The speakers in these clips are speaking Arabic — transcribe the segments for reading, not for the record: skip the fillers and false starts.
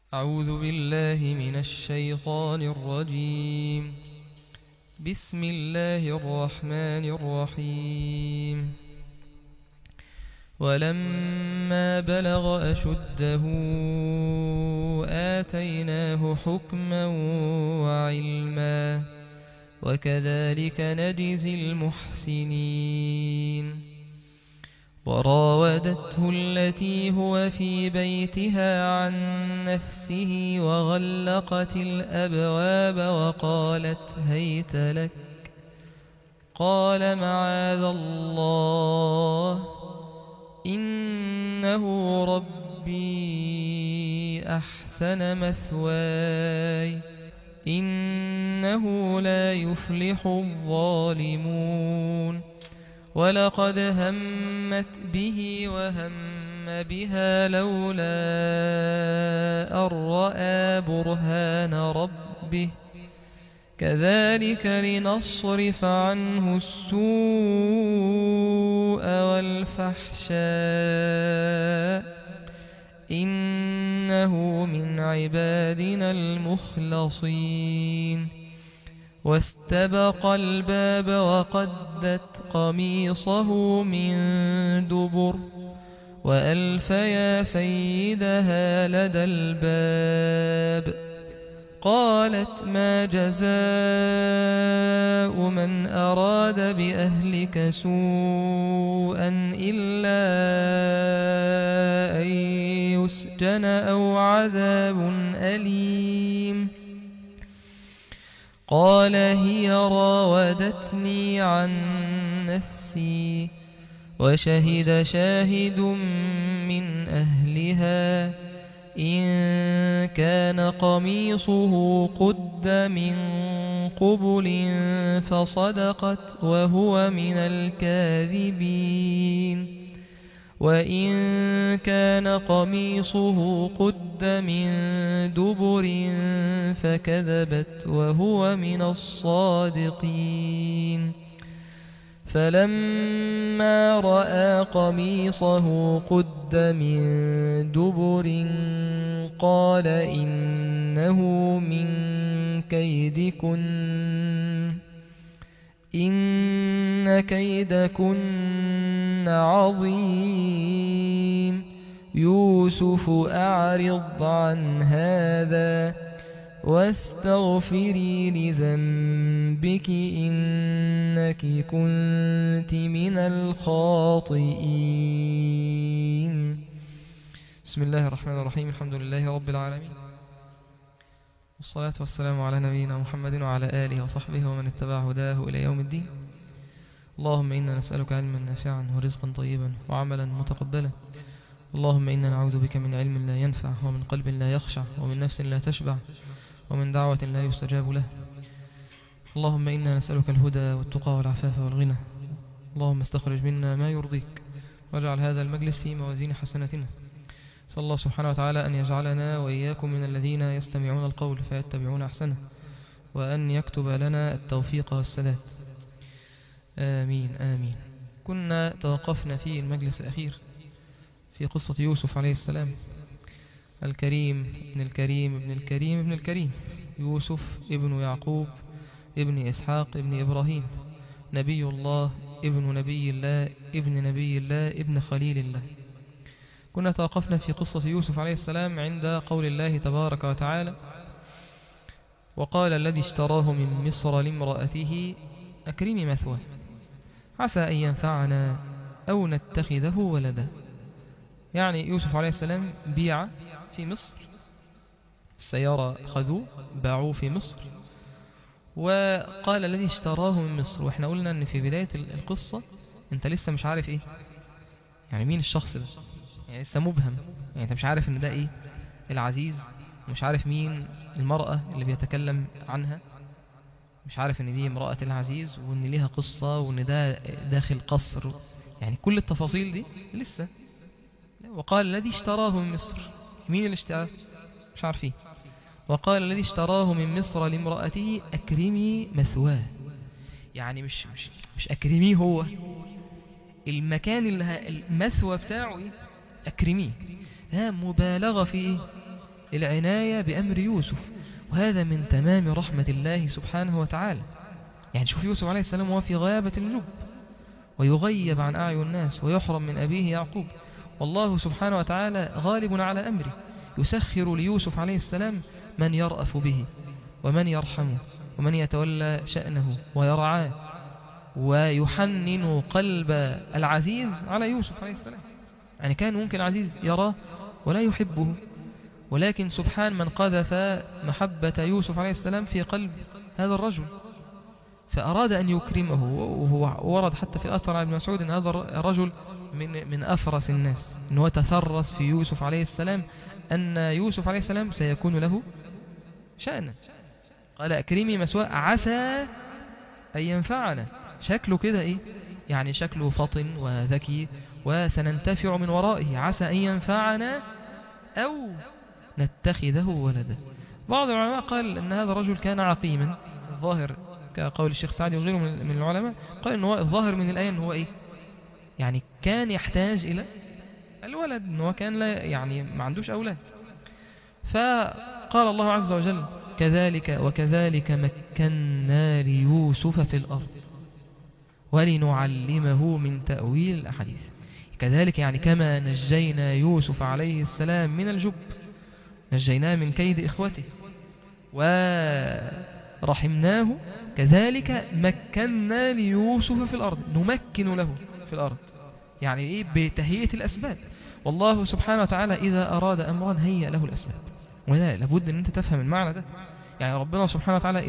أعوذ بالله من الشيطان الرجيم. بسم الله الرحمن الرحيم. ولما بلغ أشده آتيناه حكما وعلما وكذلك نجزي المحسنين. وراودته التي هو في بيتها عن نفسه وغلقت الأبواب وقالت هيت لك. قال معاذ الله إنه ربي أحسن مثواي إنه لا يفلح الظالمون. ولقد همت به وهم بها لولا أن رأى برهان ربه كذلك لنصرف عنه السوء والفحشاء إنه من عبادنا المخلصين. واستبق الباب وقدت قميصه من دبر وألف يا سيدها لدى الباب. قالت ما جزاء من أراد بأهلك سوءا إلا أن يسجن أو عذاب أليم. قال هي راودتني عن نفسي وشهد شاهد من أهلها إن كان قميصه قد من قبل فصدقت وهو من الكاذبين وإن كان قميصه قد من دبر فكذبت وهو من الصادقين. فلما رأى قميصه قد من دبر قال إنه من كيدكن إن كيدكن عظيم. يوسف أعرض عن هذا واستغفري لذنبك إنك كنت من الخاطئين. بسم الله الرحمن الرحيم. الحمد لله رب العالمين والصلاة والسلام على نبينا محمد وعلى آله وصحبه ومن اتبع هداه إلى يوم الدين. اللهم إنا نسألك علما نافعا ورزقا طيبا وعملا متقبلا. اللهم إنا نعوذ بك من علم لا ينفع ومن قلب لا يخشع ومن نفس لا تشبع ومن دعوة لا يستجاب له. اللهم إنا نسألك الهدى والتقى والعفاف والغنى. اللهم استخرج منا ما يرضيك واجعل هذا المجلس في موازين حسناتنا. صلى الله سبحانه وتعالى أن يجعلنا وإياكم من الذين يستمعون القول فيتبعون أحسنه وأن يكتب لنا التوفيق والسداد. آمين آمين. كنا توقفنا في المجلس الأخير في قصة يوسف عليه السلام، الكريم ابن الكريم ابن الكريم ابن الكريم، يوسف ابن يعقوب ابن إسحاق ابن إبراهيم، نبي الله ابن نبي الله ابن نبي الله ابن خليل الله. كنا توقفنا في قصة يوسف عليه السلام عند قول الله تبارك وتعالى: وقال الذي اشتراه من مصر لامرأته أكرمي مثواه عسى أن ينفعنا أو نتخذه ولدا. يعني يوسف عليه السلام بيع في مصر، السيارة خذوه باعوه في مصر. وقال الذي اشتراه من مصر، واحنا قلنا ان في بداية القصة انت لسه مش عارف ايه يعني مين الشخص ده، يعني لسه مبهم، يعني انت مش عارف ان ده ايه العزيز، مش عارف مين المرأة اللي بيتكلم عنها، مش عارف ان دي امرأة العزيز وان ليها قصة وان ده داخل قصر، يعني كل التفاصيل دي لسه. وقال الذي اشتراه من مصر، مين اللي اشتراه مش عارفين. وقال الذي اشتراه من مصر لامرأته أكرمي مثواه، يعني مش أكرميه هو، المكان اللي المثوى بتاعه إيه؟ أكرميه. ها مبالغة في إيه؟ العناية بأمر يوسف، وهذا من تمام رحمة الله سبحانه وتعالى. يعني شوف يوسف عليه السلام وهو في غيابة الجب ويغيب عن أعين الناس ويحرم من أبيه يعقوب، والله سبحانه وتعالى غالب على أمره، يسخر ليوسف عليه السلام من يرأف به ومن يرحمه ومن يتولى شأنه ويرعاه، ويحنن قلب العزيز على يوسف عليه السلام. يعني كان ممكن العزيز يراه ولا يحبه، ولكن سبحان من قذف محبة يوسف عليه السلام في قلب هذا الرجل، فأراد أن يكرمه. وهو ورد حتى في الأثر عن ابن مسعود أن هذا الرجل من أفرس الناس، أنه تفرس في يوسف عليه السلام، أن يوسف عليه السلام سيكون له شأنا. قال أكرمي مسواء عسى أن ينفعنا. شكله كده إيه؟ يعني شكله فطن وذكي وسننتفع من ورائه، عسى أن ينفعنا أو نتخذه ولدا. بعض العلماء قال أن هذا الرجل كان عقيما، الظاهر كقول الشيخ سعدي وغيره من العلماء قال أنه الظاهر من الآية أنه إيه؟ يعني كان يحتاج إلى الولد، أنه كان لا يعني ما عندوش أولاد. فقال الله عز وجل كذلك وكذلك مكنا ليوسف في الأرض ولنعلمه من تأويل الأحاديث. كذلك يعني كما نجينا يوسف عليه السلام من الجب، نجيناه من كيد إخوته ورحمناه، كذلك مكنا ليوسف في الأرض، نمكن له في الأرض، يعني إيه؟ بتهيئة الأسباب. والله سبحانه وتعالى إذا أراد أمرا هيئ له الأسباب، ولا لابد أن أنت تفهم المعنى ده. يعني ربنا سبحانه وتعالى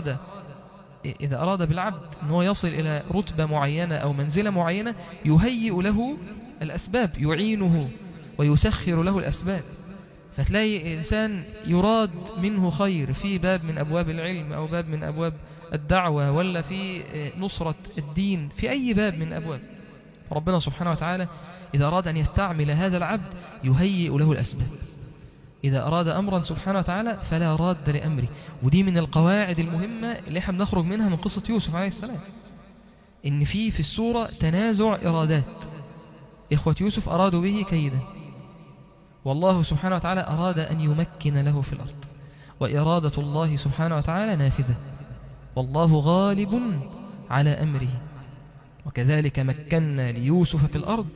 إذا أراد بالعبد أنه يصل إلى رتبة معينة أو منزلة معينة يهيئ له الأسباب، يعينه ويسخر له الأسباب. فتلاقي إنسان يراد منه خير في باب من أبواب العلم أو باب من أبواب الدعوة ولا في نصرة الدين، في أي باب من أبواب، ربنا سبحانه وتعالى إذا أراد أن يستعمل هذا العبد يهيئ له الأسباب. إذا أراد أمرا سبحانه وتعالى فلا راد لأمره. ودي من القواعد المهمة اللي احنا بنخرج منها من قصة يوسف عليه السلام، إن في السورة تنازع إرادات. إخوة يوسف أرادوا به كيدا، والله سبحانه وتعالى أراد أن يمكن له في الأرض، وإرادة الله سبحانه وتعالى نافذة، والله غالب على أمره. وكذلك مكنا ليوسف في الأرض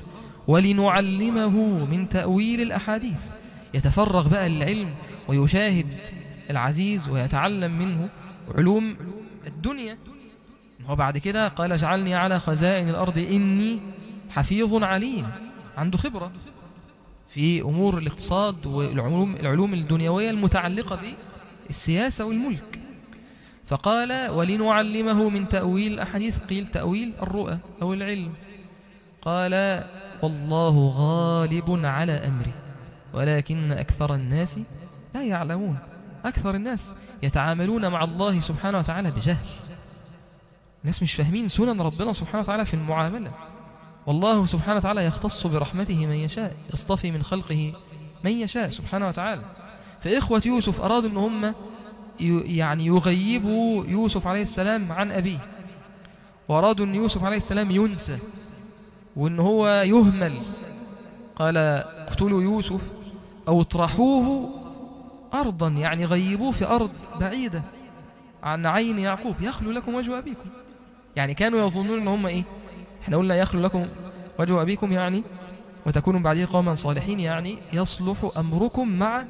ولنعلمه من تأويل الأحاديث. يتفرغ بقى للعلم ويشاهد العزيز ويتعلم منه علوم الدنيا. وبعد كده قال اجعلني على خزائن الأرض إني حفيظ عليم، عنده خبرة في أمور الاقتصاد والعلوم الدنيوية المتعلقة بالسياسة والملك. فقال ولنعلمه من تأويل الأحاديث، قيل تأويل الرؤى أو العلم. قال والله غالب على أمره ولكن أكثر الناس لا يعلمون. أكثر الناس يتعاملون مع الله سبحانه وتعالى بجهل، الناس مش فاهمين سنن ربنا سبحانه وتعالى في المعاملة. والله سبحانه وتعالى يختص برحمته من يشاء، يصطفي من خلقه من يشاء سبحانه وتعالى. فإخوة يوسف أرادوا أن هم يعني يغيبوا يوسف عليه السلام عن أبيه، وأرادوا أن يوسف عليه السلام ينسى وأن هو يهمل. قال اقتلوا يوسف أو اطرحوه أرضا، يعني غيبوه في أرض بعيدة عن عين يعقوب يخلو لكم وجه أبيكم. يعني كانوا يظنون أن هم إيه؟ احنا قلنا يخلو لكم وجه أبيكم يعني وتكونوا بعده قوما صالحين، يعني يصلح أمركم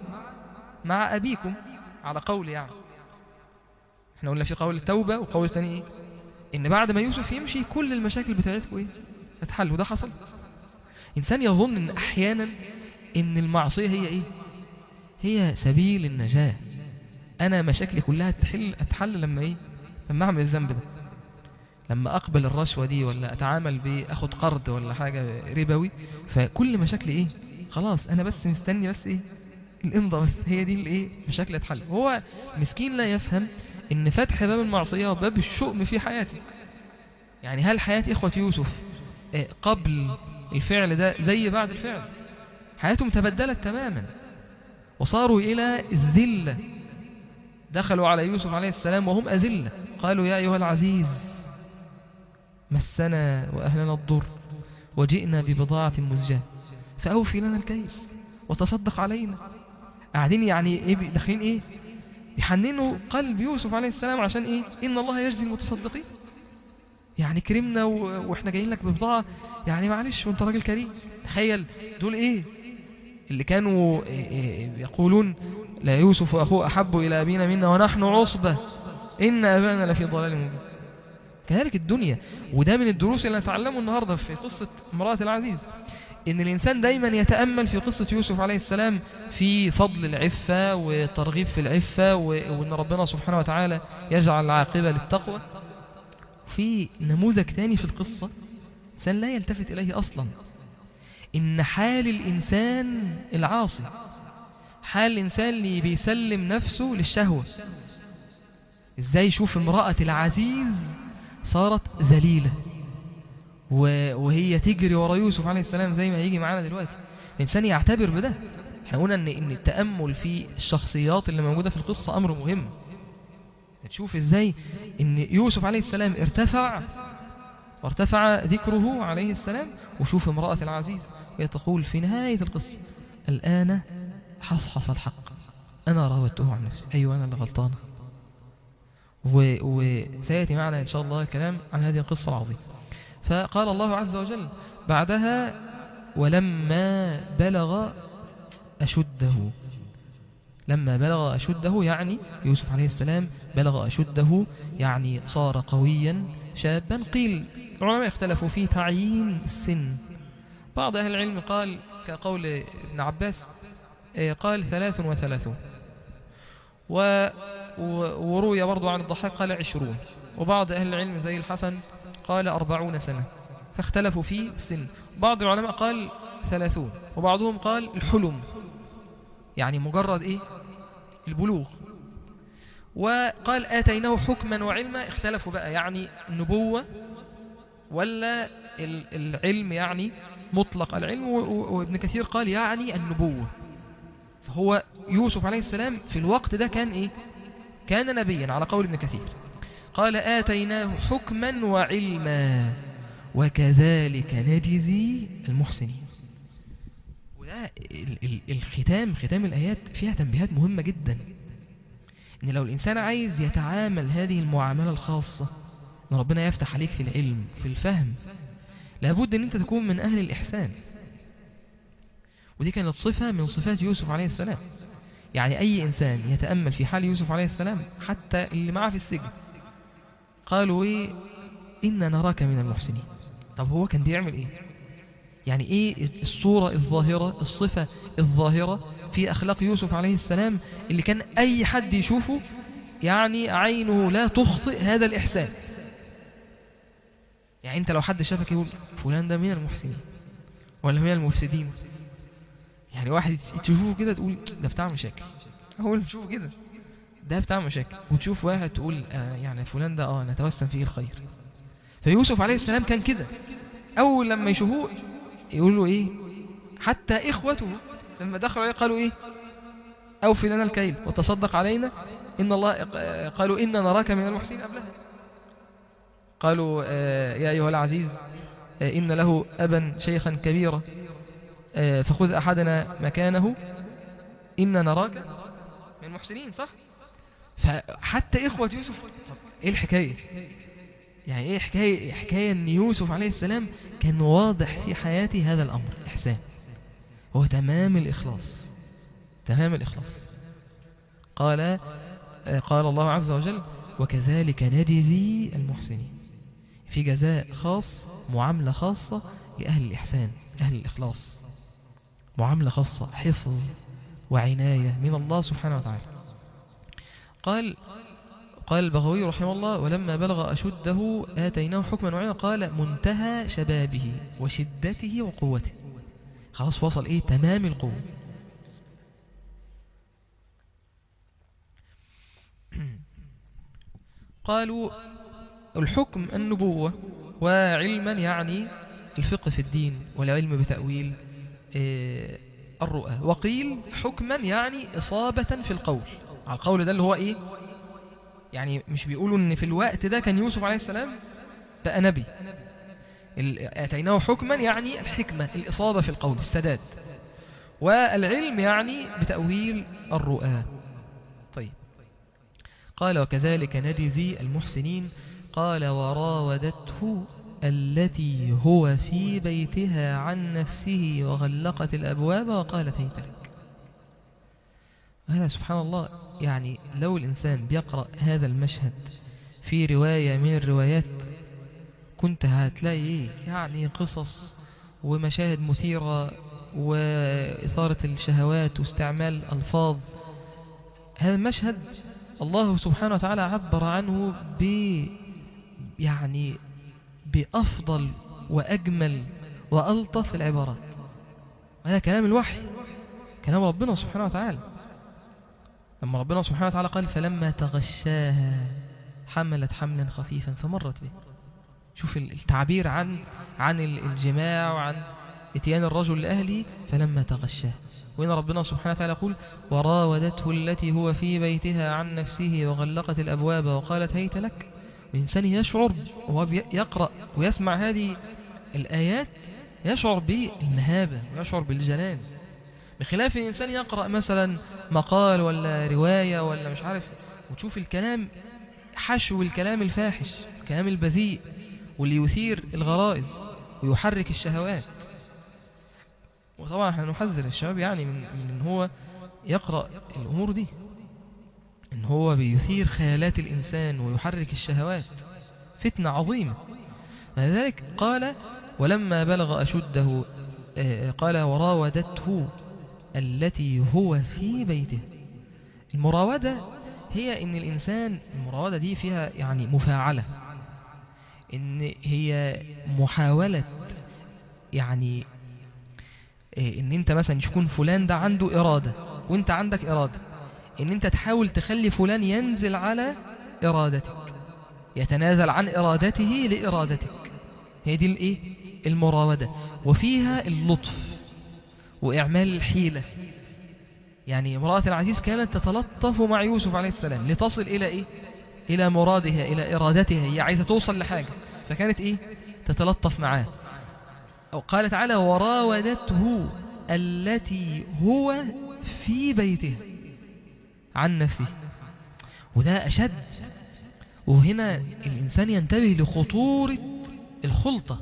مع أبيكم على قول. يعني احنا قلنا في قول التوبة وقول ثاني إيه؟ إن بعد ما يوسف يمشي كل المشاكل بتاعتكم إيه؟ تتحل. وده حصل. إنسان يظن إن أحيانا إن المعصية هي إيه؟ هي سبيل النجاة. أنا مشاكلي كلها أتحل لما إيه؟ لما أعمل الذنب ده، لما أقبل الرشوة دي، ولا أتعامل بأخد قرض ولا حاجة ربوي، فكل مشاكلي إيه؟ خلاص أنا بس مستني بس إيه؟ الإمضة بس، هي دي الإيه؟ مشاكل أتحل. هو مسكين لا يفهم إن فتح باب المعصية وباب الشؤم في حياتي. يعني هل حياة إخوة يوسف قبل الفعل ده زي بعد الفعل؟ حياتهم تبدلت تماما وصاروا إلى الذلة. دخلوا على يوسف عليه السلام وهم أذلة، قالوا يا أيها العزيز مسنا وأهلنا الضر وجئنا ببضاعة مزجاة فأوفي لنا الكيل وتصدق علينا. قاعدين يعني ايه داخلين ايه يحننوا قلب يوسف عليه السلام عشان ايه إن الله يجزي المتصدقين، يعني كرمنا واحنا جايين لك ببضاعة، يعني معلش وانت راجل كريم. تخيل دول ايه اللي كانوا يقولون لا يوسف وأخوه أحب إلى أبينا منا ونحن عصبة إن أبانا لفي ضلال مبين. كذلك الدنيا. وده من الدروس اللي نتعلمه النهاردة في قصة امرأة العزيز، إن الإنسان دايما يتأمل في قصة يوسف عليه السلام في فضل العفة والترغيب في العفة، وإن ربنا سبحانه وتعالى يجعل العاقبة للتقوى. في نموذج ثاني في القصة إنسان لا يلتفت إليه أصلا، إن حال الإنسان العاصي، حال الإنسان اللي بيسلم نفسه للشهوة، إزاي يشوف امرأة العزيز صارت ذليلة وهي تجري ورا يوسف عليه السلام زي ما هيجي معانا دلوقتي. الإنسان يعتبر بده. احنا قلنا إن التأمل في الشخصيات اللي موجودة في القصة أمر مهم. تشوف إزاي إن يوسف عليه السلام وارتفع ذكره عليه السلام، وشوف امرأة العزيز وهي تقول في نهاية القصة الآن حصحص الحق أنا راودته عن نفسي، أيوة أنا اللي غلطانة. وسيأتي معنا إن شاء الله الكلام عن هذه القصة العظيمة. فقال الله عز وجل بعدها ولما بلغ أشده. لما بلغ أشده يعني يوسف عليه السلام بلغ أشده، يعني صار قويا شابا. قيل العلماء اختلفوا في تعيين السن. بعض أهل العلم قال كقول ابن عباس قال 33، وروي برضو عن الضحاك قال 20، وبعض أهل العلم زي الحسن قال 40 سنة، فاختلفوا في السن. بعض العلماء قال 30، وبعضهم قال الحلم، يعني مجرد إيه البلوغ. وقال آتيناه حكما وعلما، اختلفوا بقى يعني النبوة ولا العلم، يعني مطلق العلم. وابن كثير قال يعني النبوة. فهو يوسف عليه السلام في الوقت ده كان إيه؟ كان نبيا على قول ابن كثير. قال آتيناه حكما وعلما وكذلك نجزي المحسنين. وده ختام الآيات فيها تنبيهات مهمة جدا، إن لو الإنسان عايز يتعامل هذه المعاملة الخاصة، إن ربنا يفتح عليك في العلم في الفهم، لابد أن أنت تكون من أهل الإحسان. ودي كانت صفة من صفات يوسف عليه السلام. يعني أي إنسان يتأمل في حال يوسف عليه السلام، حتى اللي معه في السجن، قالوا إيه إن نراك من المحسنين. طب هو كان بيعمل إيه؟ يعني إيه الصورة الظاهرة، الصفة الظاهرة في أخلاق يوسف عليه السلام اللي كان أي حد يشوفه يعني عينه لا تخطئ هذا الإحسان؟ يعني أنت لو حد شافك يقول فلان ده من المحسنين ولا من المفسدين؟ يعني واحد تشوفه كده تقول ده بتاع مشاكل، أول تشوفه كده ده بتاع مشاكل، وتشوف واحد تقول يعني فلان ده نتوسم فيه الخير. فيوسف عليه السلام كان كده، أول لما يشوفوه يقولوا إيه؟ حتى إخوته لما دخلوا عليه قالوا إيه؟ أوفي لنا الكيل وتصدق علينا إن الله، قالوا إن نراك من المحسنين قبلها. قالوا يا أيها العزيز إن له أبا شيخا كبيرا فخذ أحدنا مكانه إن نراك من المحسنين، صح؟ فحتى إخوة يوسف إيه الحكاية؟ يعني إيه حكاية أن يوسف عليه السلام كان واضح في حياته هذا الأمر الإحسان، هو تمام الإخلاص. قال الله عز وجل وكذلك نجزي المحسنين، في جزاء خاص، معاملة خاصة لأهل الإحسان، أهل الإخلاص، معاملة خاصة، حفظ وعناية من الله سبحانه وتعالى. قال البغوي رحمه الله ولما بلغ أشده آتيناه حكما وعلما، قال منتهى شبابه وشدته وقوته، خلاص وصل إيه تمام القوة. قالوا الحكم النبوة، وعلما يعني الفقه في الدين والعلم بتأويل الرؤى. وقيل حكما يعني إصابة في القول، على القول ده اللي هو إيه، يعني مش بيقولوا إن في الوقت ده كان يوسف عليه السلام بقى نبي. آتيناه حكما يعني الحكمة، الإصابة في القول، السداد. والعلم يعني بتأويل الرؤى. طيب، قال وكذلك نجزي المحسنين. قال وراودته التي هو في بيتها عن نفسه وغلقت الأبواب وقالت هيت لك. هذا سبحان الله، يعني لو الإنسان بيقرأ هذا المشهد في رواية من الروايات كنت هتلاقي يعني قصص ومشاهد مثيرة وإثارة الشهوات واستعمال ألفاظ. هذا المشهد الله سبحانه وتعالى عبر عنه يعني بأفضل وأجمل وألطف العبارات. هذا كلام الوحي، كلام ربنا سبحانه وتعالى. لما ربنا سبحانه وتعالى قال فلما تغشاها حملت حملا خفيفا فمرت به. شوف التعبير عن الجماع وعن اتيان الرجل لأهله فلما تغشاه. وإن ربنا سبحانه وتعالى يقول وراودته التي هو في بيتها عن نفسه وغلقت الأبواب وقالت هيت لك. الإنسان يشعر وهو يقرأ ويسمع هذه الآيات يشعر بالمهابة ويشعر بالجلال، بخلاف الإنسان يقرأ مثلا مقال ولا رواية ولا مش عارف وتشوف الكلام حشو الكلام الفاحش، الكلام البذيء واللي يثير الغرائز ويحرك الشهوات. وطبعا احنا نحذر الشباب يعني من ان هو يقرأ الأمور دي، ان هو بيثير خيالات الإنسان ويحرك الشهوات، فتنة عظيمة. ولذلك قال ولما بلغ أشده قال وراودته التي هو في بيته. المراودة هي ان الإنسان، المراودة دي فيها يعني مفاعلة، ان هي محاولة يعني ان انت مثلا يكون فلان ده عنده إرادة وانت عندك إرادة، ان انت تحاول تخلي فلان ينزل على إرادتك، يتنازل عن إرادته لإرادتك. هي دي الايه المراودة، وفيها اللطف وإعمال الحيلة. يعني امرأة العزيز كانت تتلطف مع يوسف عليه السلام لتصل إلى إيه؟ إلى مرادها، إلى إرادتها، هي عايزة توصل لحاجة، فكانت إيه؟ تتلطف معاه. أو قال تعالى وراودته التي هو في بيته عن نفسه، وده أشد. وهنا الإنسان ينتبه لخطورة الخلطة،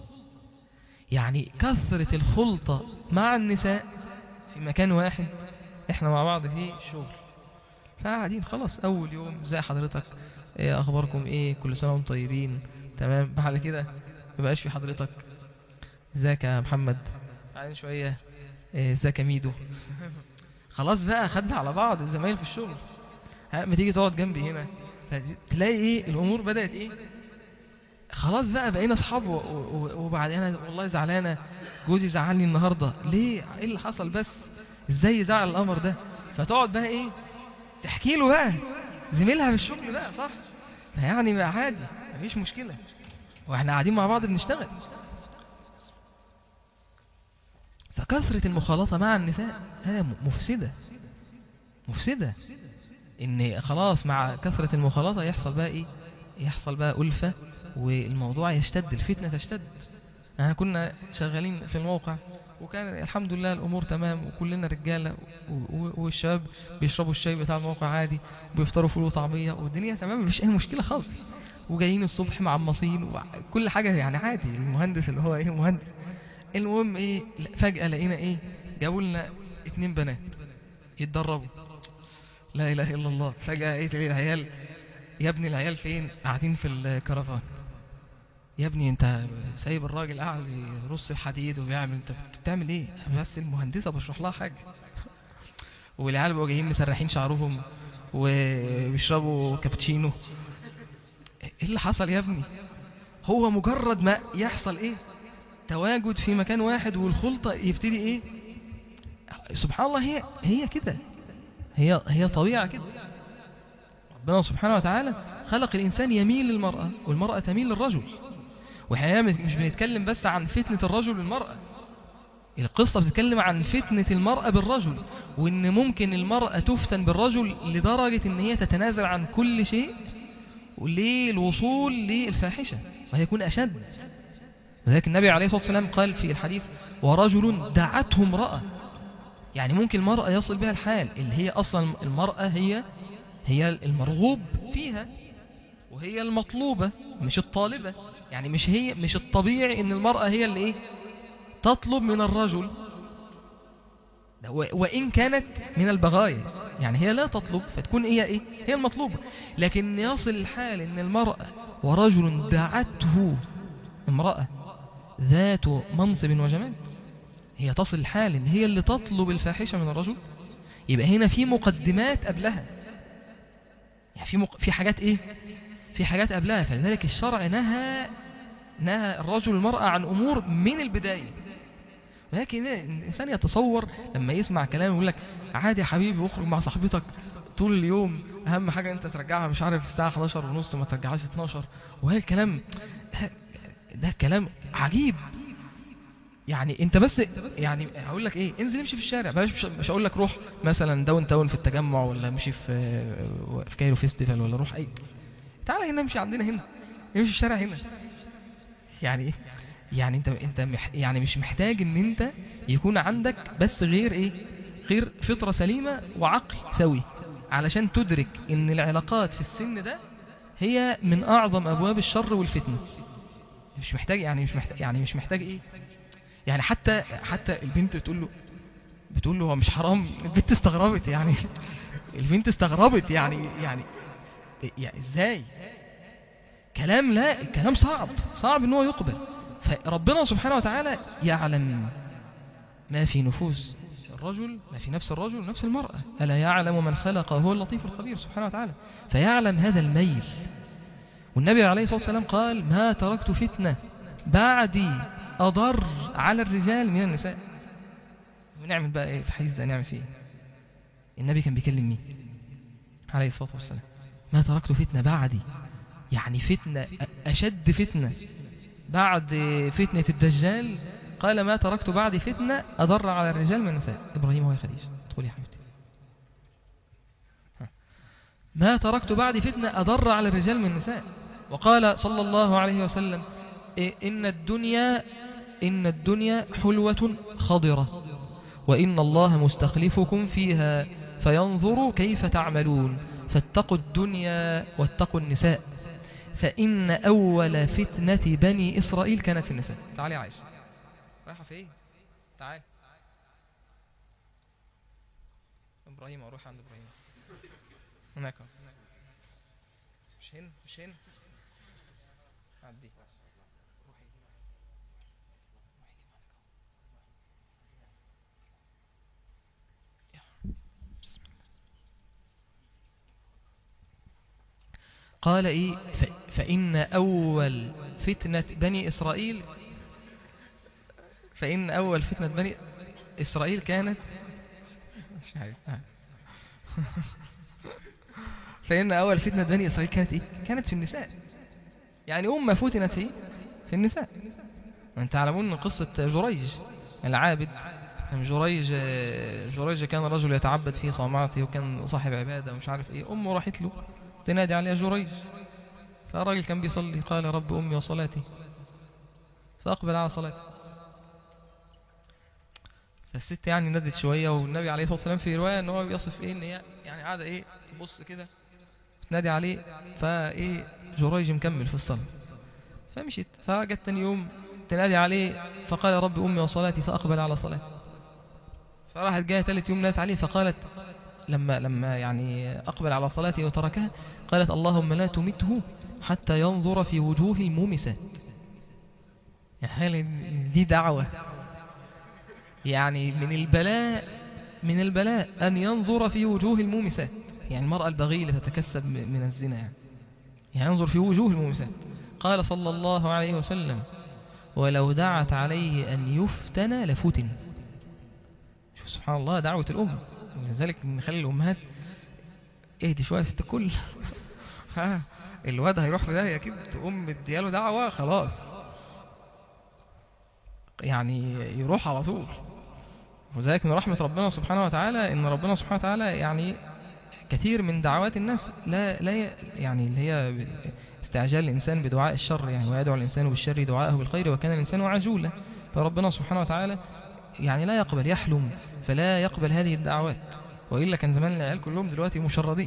يعني كثرة الخلطة مع النساء في مكان واحد، احنا مع بعض في شغل فقاعدين خلاص أول يوم ازاي حضرتك، ايه أخباركم، ايه كل سنة وانتم طيبين، تمام. بعد كده مبقاش في حضرتك ازيك يا محمد، بعدين شوية ازيك يا ميدو. خلاص بقى خدنا على بعض الزمايل في الشغل. ما تيجي تقعد جنبي هنا تلاقي ايه الامور بدأت ايه، خلاص بقى بقينا اصحاب. وبعدين انا والله زعلانه جوزي زعلني النهارده ليه، ايه اللي حصل بس، ازاي زعل الامر ده، فتقعد بقى ايه تحكي له بقى زميلها في الشغل بقى، صح يعني بقى عادي مفيش مشكله واحنا قاعدين مع بعض بنشتغل. فكثرة المخالطة مع النساء هذا مفسدة ان خلاص مع كثرة المخالطة يحصل بقى ايه، يحصل بقى ألفة والموضوع يشتد، الفتنة تشتد. يعني كنا شغالين في الموقع وكان الحمد لله الأمور تمام وكلنا رجالة والشباب بيشربوا الشاي بتاع الموقع عادي وبيفطروا فول وطعمية والدنيا تمام مفيش أي مشكلة خالص، وجايين الصبح معمصين وكل حاجة يعني عادي. المهندس اللي هو ايه مهندس. المهم ايه فجأة لقينا ايه جابوا لنا 2 بنات يتدربوا، لا إله إلا الله. فجأة ايه تلاقي العيال، يا ابني العيال فين، قاعدين في الكرفان. يا ابني انت سايب الراجل قاعد يرص الحديد وبيعمل، انت بتعمل ايه؟ بس المهندسة بشرح لها حاجة. والعيال بقوا جايين مسرحين شعرهم وبيشربوا كابتشينو. ايه اللي حصل يا ابني؟ هو مجرد ما يحصل ايه تواجد في مكان واحد والخلطة يبتدي ايه، سبحان الله هي كده، هي طبيعة كده. ربنا سبحانه وتعالى خلق الإنسان يميل للمرأة والمرأة تميل للرجل. وحقيقة مش بنتكلم بس عن فتنة الرجل بالمرأة، القصة بتتكلم عن فتنة المرأة بالرجل، وإن ممكن المرأة تفتن بالرجل لدرجة إن هي تتنازل عن كل شيء للوصول للفاحشة وهيكون أشد. وذلك النبي عليه الصلاة والسلام قال في الحديث ورجل دعته امرأة، يعني ممكن المرأة يصل بها الحال اللي هي أصلا المرأة هي المرغوب فيها وهي المطلوبة مش الطالبة. يعني مش الطبيعي ان المرأة هي اللي ايه تطلب من الرجل، وإن كانت من البغايا، يعني هي لا تطلب فتكون هي المطلوبة. لكن يصل الحال ان المرأة ورجل دعته امرأة ذات منصب وجمال، هي تصل الحال ان هي اللي تطلب الفاحشة من الرجل، يبقى هنا في مقدمات قبلها، يعني في حاجات في حاجات قبلها. فلذلك الشرع نهى الرجل والمرأة عن أمور من البداية. ولكن الإنسان يتصور لما يسمع كلام يقول لك عادي يا حبيبي اخرج مع صاحبتك طول اليوم، أهم حاجة أنت ترجعها مش عارف الساعة 11:30 وما ترجعهاش 12. وهي الكلام ده كلام عجيب. يعني انت بس يعني هقول لك انزل امشي في الشارع، بلاش مش هقول لك روح مثلا داون تاون في التجمع ولا امشي في كايرو فيستيفال ولا روح تعالى هنا امشي عندنا هنا، امشي في الشارع هنا. يعني انت يعني مش محتاج ان انت يكون عندك بس غير فطرة سليمة وعقل سوي علشان تدرك ان العلاقات في السن ده هي من اعظم ابواب الشر والفتنة. مش محتاج مش محتاج يعني حتى البنت بتقول له هو مش حرام. البنت استغربت يعني البنت استغربت يعني ازاي كلام، لا الكلام صعب ان هو يقبل. فربنا سبحانه وتعالى يعلم ما في نفوس الرجل، ما في نفس الرجل ونفس المرأة. ألا يعلم من خلق وهو اللطيف الخبير سبحانه وتعالى. فيعلم هذا الميل. والنبي عليه الصلاة والسلام قال ما تركت فتنة بعدي أضر على الرجال من النساء. ونعمل بقى في الحديث ده نعمل فيه النبي كان بيكلم مين عليه الصلاة والسلام؟ ما تركت فتنة بعدي، يعني فتنة أشد فتنة بعد فتنة الدجال. قال ما تركت بعدي فتنة أضر على الرجال من النساء. إبراهيم وهي خديجة. تقول يا حبيبتي ما تركت بعدي فتنة أضر على الرجال من النساء. وقال صلى الله عليه وسلم إن الدنيا حلوة خضرة وإن الله مستخلفكم فيها فينظر كيف تعملون فاتقوا الدنيا واتقوا النساء فإن أول فتنة بني إسرائيل كانت في النساء. تعالي عايشة رايحة فين؟ تعالي إبراهيم، أروح عند إبراهيم هناك. مش هنا عدي. قال فإن أول فتنة بني إسرائيل كانت فإن أول فتنة بني إسرائيل كانت في النساء. يعني فتنت في النساء. وانت تعلمون قصة جريج العابد. جريج كان رجل يتعبد في صومعته وكان صاحب عبادة ومش عارف أمه راحت له تنادي عليها جريج، فالراجل كان بيصلي قال رب أمي وصلاتي فأقبل على صلاتي. فالست يعني ندت شوية، والنبي عليه الصلاة والسلام في رواية ان هو بيصف ان هي يعني قاعدة تبص كده تنادي عليه، جريج مكمل في الصلاة. فمشيت فجت تاني يوم تنادي عليه فقال رب أمي وصلاتي فأقبل على صلاتي. فراحت جاية ثالث يوم نادت عليه فقالت لما يعني أقبل على صلاتي وتركها قالت اللهم لا تمته حتى ينظر في وجوه المومسات. يعني دي دعوة، يعني من البلاء أن ينظر في وجوه المومسات، يعني المرأة البغية اللي تتكسب من الزنا يعني ينظر في وجوه المومسات. قال صلى الله عليه وسلم ولو دعت عليه أن يفتن لفتن. شوف سبحان الله دعوة الأم. ولذلك نخلي الأمهات اهدي شوية ست الكل الواد هيروح في ده أكيد تقوم مدياله دعوة خلاص يعني يروح على طول. وذلك من رحمة ربنا سبحانه وتعالى ان ربنا سبحانه وتعالى يعني كثير من دعوات الناس لا يعني اللي هي استعجال الإنسان بدعاء الشر، يعني ويدعو الإنسان بالشر دعاءه بالخير وكان الإنسان عجولا. فربنا سبحانه وتعالى يعني لا يقبل، يحلم فلا يقبل هذه الدعوات، وإلا كان زمان العيال كلهم دلوقتي مشردين.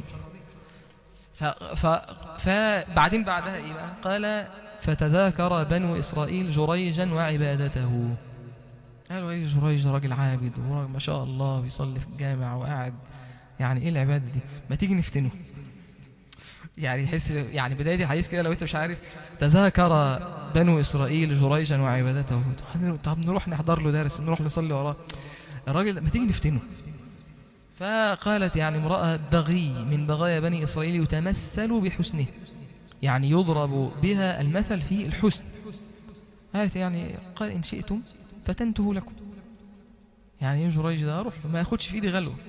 فبعدين بعدها إيه بقى؟ قال فتذاكر بنو إسرائيل جريجا وعبادته. قالوا إيه جريج ده راجل عابد وراجل ما شاء الله بيصلي في الجامع وقاعد، يعني إيه العبادة دي؟ ما تيجي نفتنه. يعني يحس يعني بداية الحديث كده لو أنت مش عارف، تذاكر بنو إسرائيل جريجا وعبادته. طب نروح نحضر له درس، نروح نصلي وراه الراجل، ما تيجي نفتنه. فقالت يعني امرأة بغي من بغايا بني إسرائيل يتمثل بحسنه، يعني يضرب بها المثل في الحسن. قالت يعني قال إن شئتم فتنته لكم، يعني ايه جريج ده أروح ما ياخدش في إيدي غلوة.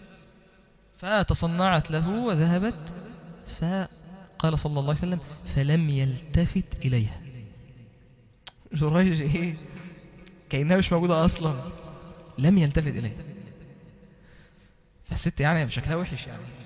فتصنعت له وذهبت، فقال صلى الله عليه وسلم فلم يلتفت إليها. جريج إيه كأنها مش موجودة أصلا، لم يلتفت إليها. فالست يعني بشكلها وحش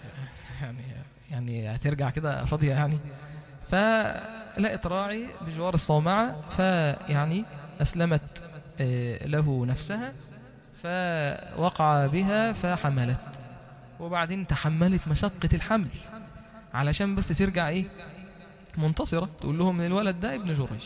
يعني هترجع كده فاضية يعني. فلقت راعي بجوار الصومعة، فيعني أسلمت له نفسها، فوقع بها فحملت، وبعدين تحملت مشقة الحمل علشان بس ترجع ايه منتصرة، تقول لهم ان الولد ده ابن جريج.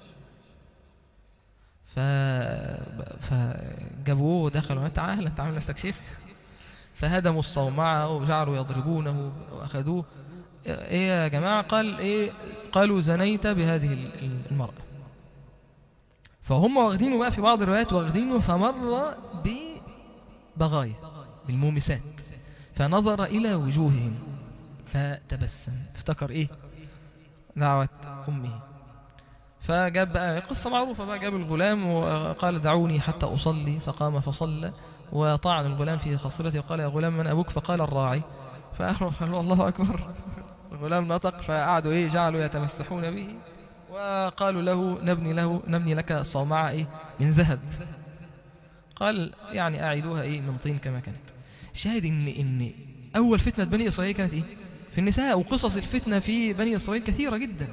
فجابوه ودخلوا تعال انت عامل نفسك شيخ. فهدموا الصومعة وجعلوا يضربونه واخذوه. ايه يا جماعة؟ قال ايه؟ قالوا زنيت بهذه المرأة. فهم واخدينه بقى في بعض الروايات واخدينه، فمر ببغايا بالمومسات فنظر إلى وجوههم فتبسم، افتكر ايه دعوة أمه. فجاب بقى قصة معروفة بقى، جاب الغلام وقال دعوني حتى أصلي، فقام فصلى وطعن الغلام في خصرته وقال يا غلام من أبوك؟ فقال الراعي. فقالوا الله أكبر. الغلام نطق، فقعدوا ايه جعلوا يتمسحون به وقالوا له نبني لك صومعة ايه من ذهب. قال يعني أعيدوها ايه من طين كما كانت. شاهد ان اول فتنة بني اسرائيل كانت ايه في النساء، وقصص الفتنة في بني اسرائيل كثيرة جدا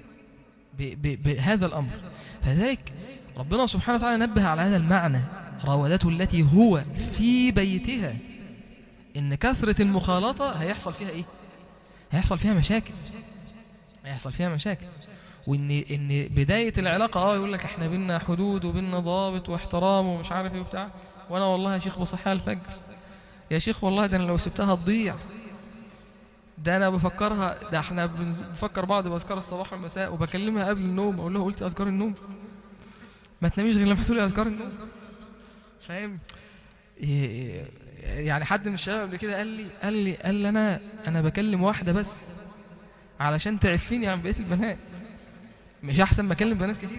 بهذا الامر. فذلك ربنا سبحانه وتعالى نبه على هذا المعنى، راودته التي هو في بيتها، ان كثرة المخالطة هيحصل فيها ايه؟ هيحصل فيها مشاكل. وان بداية العلاقة يقول لك احنا بينا حدود وبينا ضابط واحترام ومش عارف ايه وبتاع، وانا والله يا شيخ بصحيها الفجر، يا شيخ والله ده انا لو سبتها تضيع، ده انا بفكرها، ده احنا بنفكر بعض باذكار الصباح والمساء، وبكلمها قبل النوم اقول لها قلت اذكار النوم؟ ما تناميش غير لما تقولي اذكار النوم. فاهم؟ يعني حد من الشباب قبل كده قال لي انا بكلم واحده بس علشان تعفيني عن بقيه البنات، مش احسن ما اكلم بنات كتير.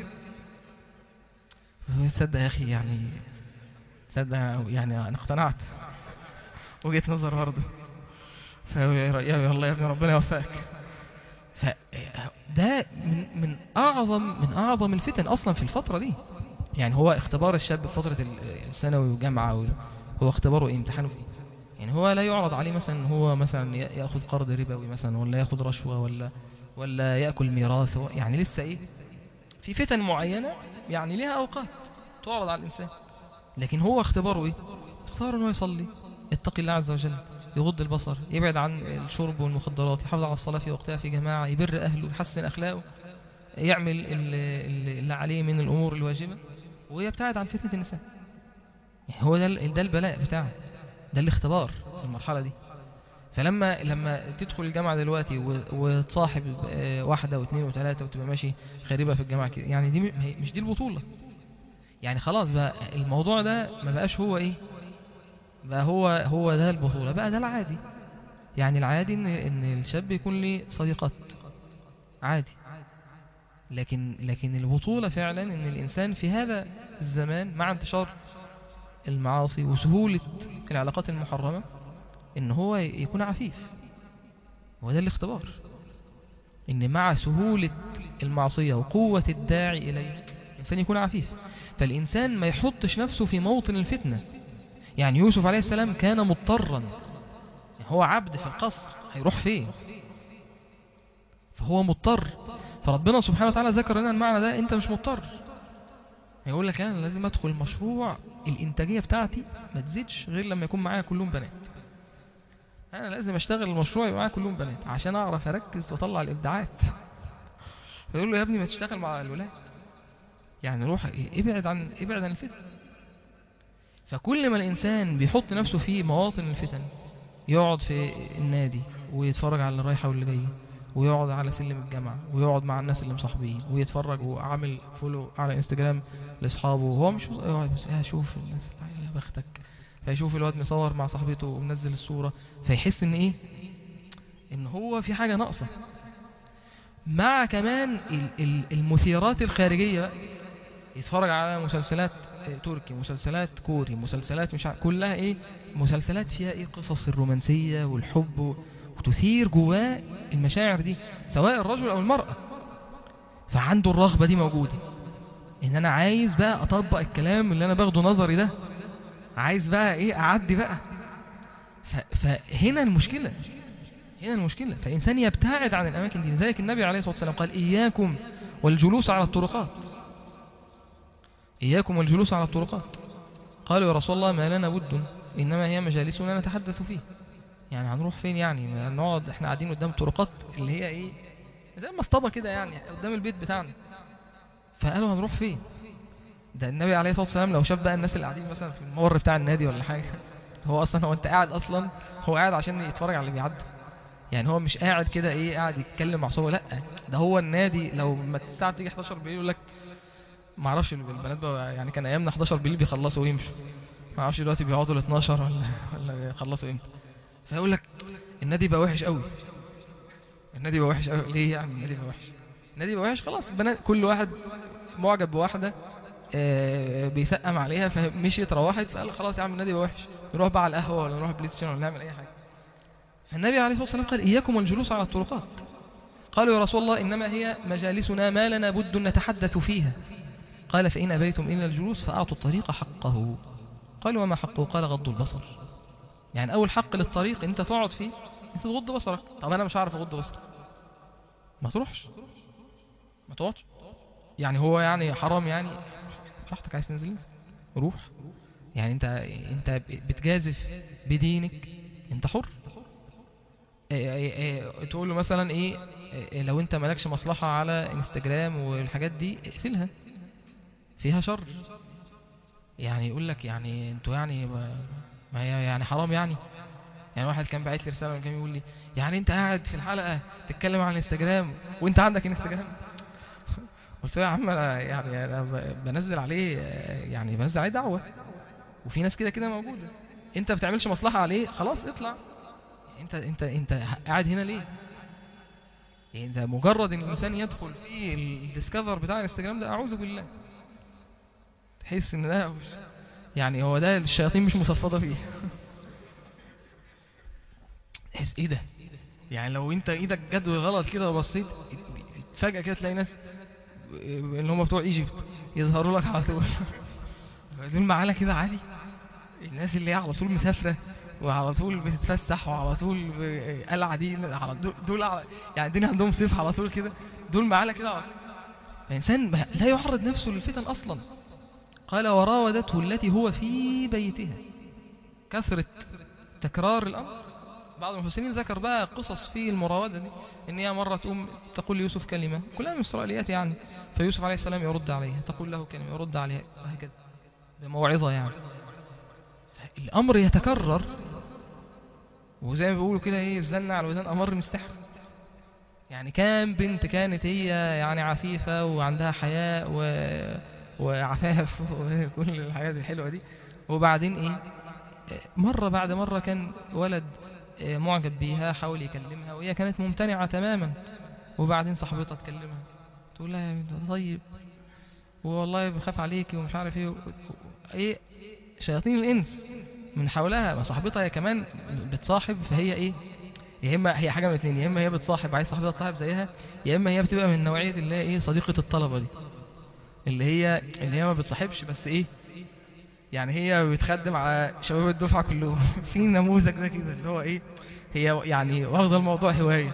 تصدق يا اخي يعني، تصدق يعني انا اقتنعت، وجهة نظر برضه. يا الله يا ابني ربنا يوفقك. فده من اعظم الفتن اصلا في الفترة دي. يعني هو اختبار الشاب في فترة الثانوي والجامعة، هو اختباره ايه؟ امتحانه ايه؟ يعني هو لا يعرض عليه مثلا هو مثلا ياخذ قرض ربوي مثلا، ولا ياخذ رشوة، ولا ياكل ميراث. يعني لسه ايه في فتن معينة يعني لها اوقات تعرض على الانسان. لكن هو اختباره ايه؟ اختار انه يصلي، يتقي الله عز وجل، يغض البصر، يبعد عن الشرب والمخدرات، يحافظ على الصلاة في وقتها في جماعة، يبر أهله، يحسن أخلاقه، يعمل اللي عليه من الأمور الواجبة، ويبتعد عن فتنة النساء. يعني هو ده البلاء بتاعه، ده الاختبار في المرحلة دي. فلما تدخل الجامعة دلوقتي وتصاحب واحدة واثنين وثلاثة وتبقى ماشي خاربة في الجامعة كده، يعني دي مش دي البطولة. يعني خلاص بقى الموضوع ده ما بقاش هو ايه بقى، هو ده البطولة بقى، ده العادي. يعني العادي ان الشاب يكون لي صديقات عادي. لكن البطولة فعلا ان الانسان في هذا الزمان مع انتشار المعاصي وسهولة العلاقات المحرمة ان هو يكون عفيف. وده الاختبار، ان مع سهولة المعصية وقوة الداعي اليه الانسان يكون عفيف. فالانسان ما يحطش نفسه في موطن الفتنة. يعني يوسف عليه السلام كان مضطرا، يعني هو عبد في القصر، هيروح فين؟ فهو مضطر. فربنا سبحانه وتعالى ذكر لنا المعنى ده، انت مش مضطر، يقول لك انا لازم ادخل مشروع الانتاجيه بتاعتي ما تزيدش غير لما يكون معايا كلهم بنات. انا لازم اشتغل المشروع يبقى معايا كلهم بنات عشان اعرف اركز واطلع الابداعات. فيقول له يا ابني ما تشتغل مع الولاد، يعني روح ابعد عن الفتن. فكل ما الانسان بيحط نفسه في مواطن الفتن، يقعد في النادي ويتفرج على اللي رايحه واللي جايه، ويقعد على سلم الجامعه ويقعد مع الناس اللي مصاحبين ويتفرج وعامل فولو على انستجرام لاصحابه، وهو مش يقعد بس شوف الناس يا بختك. فيشوف الواد مصور مع صاحبته ومنزل الصوره، فيحس ان ايه، ان هو في حاجه ناقصه. مع كمان المثيرات الخارجيه بقى، يتفرج على مسلسلات تركي، مسلسلات كوري، مسلسلات مش كلها ايه، مسلسلات فيها ايه، قصص الرومانسية والحب، وتثير جواه المشاعر دي سواء الرجل او المرأة. فعنده الرغبة دي موجودة، ان انا عايز بقى اطبق الكلام اللي انا باخده نظري ده، عايز بقى ايه اعدي بقى. فهنا المشكلة، هنا المشكلة. فإنسان يبتعد عن الأماكن دي. لذلك النبي عليه الصلاة والسلام قال إياكم والجلوس على الطرقات، إياكم والجلوس على الطرقات. قالوا يا رسول الله ما لنا بد، إنما هي مجالسنا نتحدث فيه. يعني هنروح فين يعني؟ نقعد احنا قاعدين قدام الطرقات اللي هي ايه، زي المصطبة كده يعني قدام البيت بتاعنا. فقالوا هنروح فين؟ ده النبي عليه الصلاة والسلام لو شاف بقى الناس اللي قاعدين مثلا في الممر بتاع النادي ولا حاجة، هو أصلا هو أنت قاعد أصلا، هو قاعد عشان يتفرج على اللي بيعدوا. يعني هو مش قاعد كده ايه قاعد يتكلم مع صحابه، لا ده هو النادي لو ما الساعة تيجي 11 بالليل يقول لك ما اعرفش البنات بقى يعني كان ايامنا 11 بالليل بيخلصوا ويمشوا، ما اعرفش دلوقتي بيقعدوا ل 12 ولا يخلصوا امتى. فيقول لك النادي بقى وحش قوي، النادي بقى وحش قوي. ليه يعني النادي بقى وحش؟ النادي بقى وحش خلاص، البنات كل واحد معجب بواحده بيسقم عليها فمشيت روحت، فقال خلاص يا عم النادي بقى وحش، نروح بقى على القهوه ولا نروح بلاي ستيشن ولا نعمل اي حاجه. فالنبي عليه الصلاه والسلام قال اياكم والجلوس على الطرقات. قالوا يا رسول الله إنما هي مجالسنا ما لنا بد نتحدث فيها. قال فإن أبيتم إلا الجلوس فأعطوا الطريق حقه. قالوا وما حقه؟ قال غض البصر. يعني أول حق للطريق أنت تقعد فيه أنت تغض بصرك. طب أنا مش عارف أغض بصري، ما تروحش، ما تقعدش. يعني هو يعني حرام يعني؟ براحتك، عايز تنزل روح. يعني أنت بتجازف بدينك، أنت حر. تقول له مثلا ايه لو انت مالكش مصلحة على انستجرام والحاجات دي اقفلها، فيها شر. يعني يقول لك يعني انتوا يعني ما هي يعني حرام يعني. يعني واحد كان باعت لي رسالة من كام يقول لي يعني انت قاعد في الحلقة تتكلم عن الانستجرام وانت عندك انستجرام؟ قلت له يا عم يعني انا بنزل عليه، يعني بنزل عليه دعوة، وفي ناس كده كده موجودة. انت بتعملش مصلحة عليه خلاص اطلع. انت قاعد هنا ليه؟ يعني ده مجرد ان الانسان يدخل في الديسكفر بتاع الانستجرام ده اعوذ بالله، تحس ان ده يعني هو ده الشياطين مش مصفدة فيه. تحس ايه ده؟ يعني لو انت ايدك جد غلط كده وبصيت فجأة كده تلاقي ناس اللي هم بتوع ايجيبت يظهروا لك على طول. دول معانا كده عادي، الناس اللي هي على طول مسافرة وعلى طول بتتفسح وعلى طول قلعة دي على دول يعني الدنيا عندهم صيف على طول كده، دول معانا كده على طول. الإنسان لا يعرض نفسه للفتن أصلا. قال وراودته التي هو في بيتها. كثرة تكرار الأمر. بعض المفسرين ذكر بقى قصص في المراودة دي، إن هي مرة تقول ليوسف كلمة كلها من إسرائيليات يعني، فيوسف عليه السلام يرد عليها، تقول له كلمة يرد عليها، وهكذا بموعظة يعني. الأمر يتكرر، وزي ما بيقولوا كده ايه الزن على الودان أمر من السحر. يعني كان بنت كانت هي يعني عفيفة وعندها حياء وعفاف وكل الحاجات الحلوة دي، وبعدين ايه مرة بعد مرة كان ولد معجب بيها حاول يكلمها وهي كانت ممتنعة تماما، وبعدين صاحبتها تكلمها تقول لها يا طيب والله بخاف عليكي ومش عارف ايه ايه شياطين الانس من حولها. ما صاحبتها هي كمان بتصاحب، فهي ايه يا اما هي حاجه من اتنين، يا اما هي بتصاحب عايز صاحبتها تصاحب زيها، يا اما هي بتبقى من نوعيه اللي هي ايه صديقه الطلبه دي، اللي هي ما بتصاحبش بس ايه يعني هي بتخدم على شباب الدفعه كلهم. في نموذج ده كده اللي هو ايه هي يعني واخده الموضوع هوايه،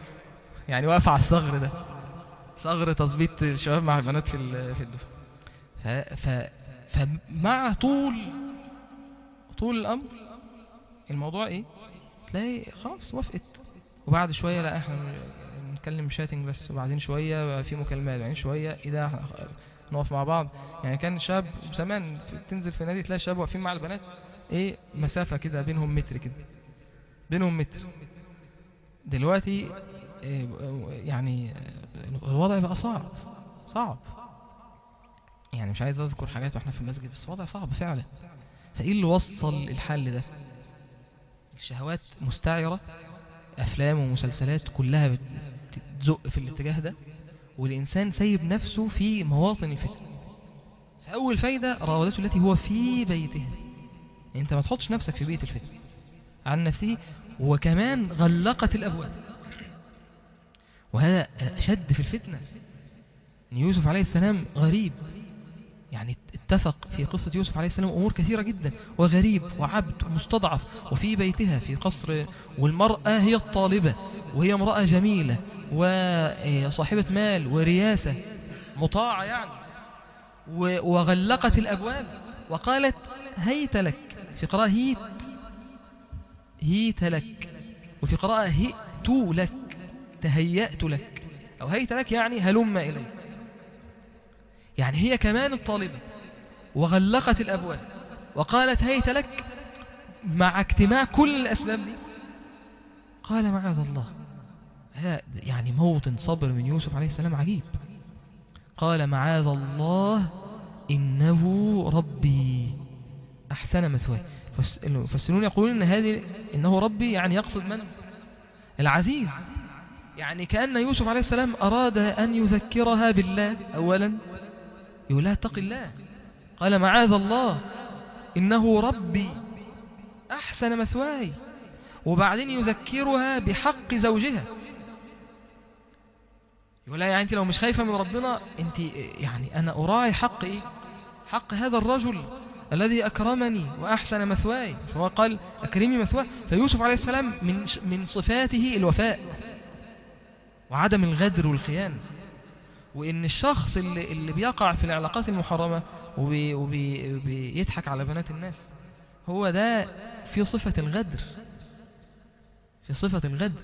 يعني واقفه على الثغر ده، ثغر تظبيط الشباب مع البنات في الدفعه. فمع طول الأمر الموضوع إيه؟ تلاقي خلاص وافقت، وبعد شوية لا احنا نتكلم شاتنج بس، وبعدين شوية في مكالمات، وبعدين شوية ايه ده نقف مع بعض. يعني كان شاب زمان تنزل في نادي تلاقي الشباب واقفين مع البنات ايه مسافة كده بينهم متر كده، بينهم متر. دلوقتي إيه يعني الوضع بقى صعب. يعني مش عايز اذكر حاجات واحنا في المسجد، بس الوضع صعب فعلا. فايه اللي وصل الحل ده؟ الشهوات مستعرة، أفلام ومسلسلات كلها بتزق في الاتجاه ده، والإنسان سايب نفسه في مواطن الفتن. فأول فايدة راودته التي هو في بيته. يعني أنت ما تحطش نفسك في بيت الفتن عن نفسه، وكمان غلقت الأبواب. وهذا أشد في الفتنة. أن يوسف عليه السلام غريب، يعني اتفق في قصة يوسف عليه السلام أمور كثيرة جدا، وغريب وعبد ومستضعف وفي بيتها في قصر، والمرأة هي الطالبة، وهي امرأة جميلة وصاحبة مال ورياسة مطاعة يعني، وغلقت الأبواب وقالت هيت لك، في قراءة هيت لك، وفي قراءة هئت لك، تهيأت لك، أو هيت لك يعني هلم إلي. يعني هي كمان الطالبة وغلقت الأبواب وقالت هيت لك، مع اجتماع كل الأسباب دي قال معاذ الله. هذا يعني موطن صبر من يوسف عليه السلام عجيب. قال معاذ الله إنه ربي أحسن مثواي. فالسنون يقولون إنه ربي يعني يقصد من؟ العزيز. يعني كأن يوسف عليه السلام أراد أن يذكرها بالله أولا، يقول لها اتق الله. قال معاذ الله إنه ربي أحسن مثواي، وبعدين يذكرها بحق زوجها. يقول لها يعني أنت لو مش خايفة من ربنا، أنت يعني أنا أراعي حق إيه؟ حق هذا الرجل الذي أكرمني وأحسن مثواي. فهو قال أكرمي مثواي. فيوسف عليه السلام من صفاته الوفاء وعدم الغدر والخيانة. وإن الشخص اللي بيقع في العلاقات المحرمة وبيضحك على بنات الناس، هو ده في صفة الغدر، في صفة الغدر.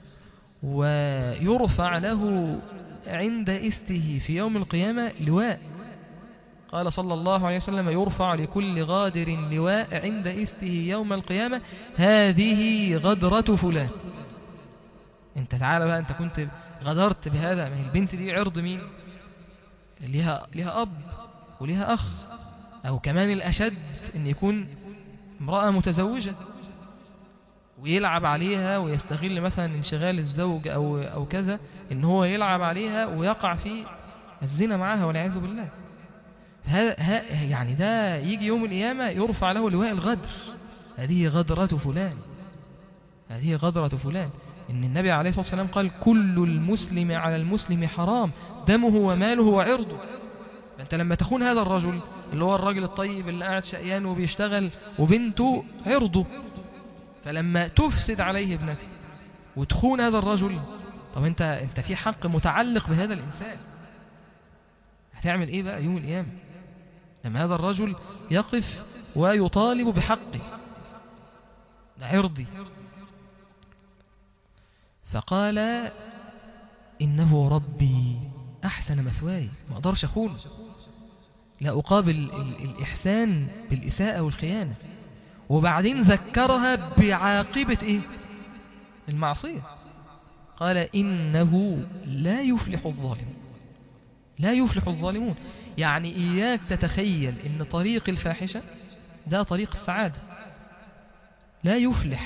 ويرفع له عند إسته في يوم القيامة لواء. قال صلى الله عليه وسلم يرفع لكل غادر لواء عند إسته يوم القيامة، هذه غدرة فلان. انت تعالى بقى، انت كنت غدرت بهذا، ما هي البنت دي عرض مين؟ ليها أب وليها أخ، أو كمان الأشد أن يكون امرأة متزوجة ويلعب عليها ويستغل مثلا انشغال الزوج أو كذا، إن هو يلعب عليها ويقع في الزنا معها والعياذ بالله. يعني ده يجي يوم القيامة يرفع له لواء الغدر، هذه غدرة فلان، هذه غدرة فلان. إن النبي عليه الصلاة والسلام قال كل المسلم على المسلم حرام دمه وماله وعرضه. فأنت لما تخون هذا الرجل اللي هو الراجل الطيب اللي قاعد شقيان وبيشتغل وبنته عرضه، فلما تفسد عليه ابنته وتخون هذا الرجل، طب انت في حق متعلق بهذا الإنسان، هتعمل ايه بقى يوم القيامة لما هذا الرجل يقف ويطالب بحقه؟ ده عرضي. فقال إنه ربي أحسن مثواي، ما أقدرش أخون، لا أقابل الإحسان بالإساءة والخيانة. وبعدين ذكرها بعاقبة إيه؟ المعصية. قال إنه لا يفلح الظالم، لا يفلح الظالمون. يعني إياك تتخيل إن طريق الفاحشة ده طريق السعادة. لا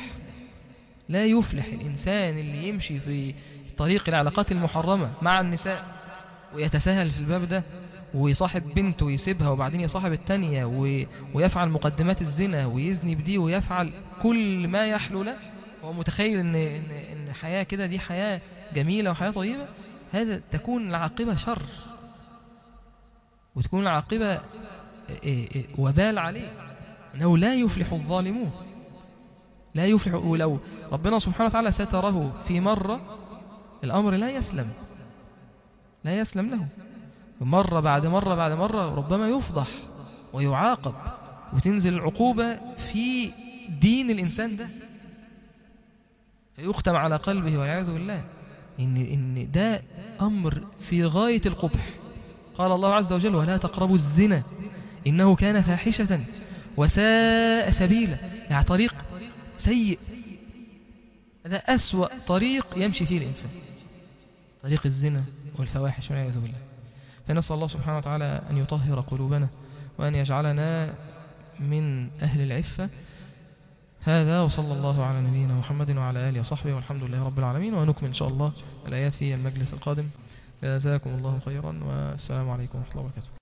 يفلح الإنسان اللي يمشي في طريق العلاقات المحرمة مع النساء ويتساهل في الباب ده ويصاحب بنت ويسيبها وبعدين يصاحب التانية ويفعل مقدمات الزنا ويزني بدي ويفعل كل ما يحلو له، هو متخيل إن حياة كده دي حياة جميلة وحياة طيبة. هذا تكون العاقبة شر، وتكون العاقبة وبال عليه. إنه لا يفلح الظالمون، لا يفلح. ولو ربنا سبحانه وتعالى ستره في مرة، الأمر لا يسلم له. مرة بعد مرة بعد مرة ربما يفضح ويعاقب، وتنزل العقوبة في دين الإنسان ده، فيختم على قلبه والعياذ بالله. إن ده أمر في غاية القبح. قال الله عز وجل: ولا تقربوا الزنا إنه كان فاحشة وساء سبيلا. يعني طريق سيء، هذا أسوأ طريق يمشي فيه الإنسان، طريق الزنا والفواحش والعياذ بالله. فنسأل الله سبحانه وتعالى أن يطهر قلوبنا وأن يجعلنا من أهل العفة. هذا وصلى الله على نبينا محمد وعلى آله وصحبه والحمد لله رب العالمين. ونكمل إن شاء الله الآيات في المجلس القادم. جزاكم الله خيرا، والسلام عليكم ورحمة الله وبركاته.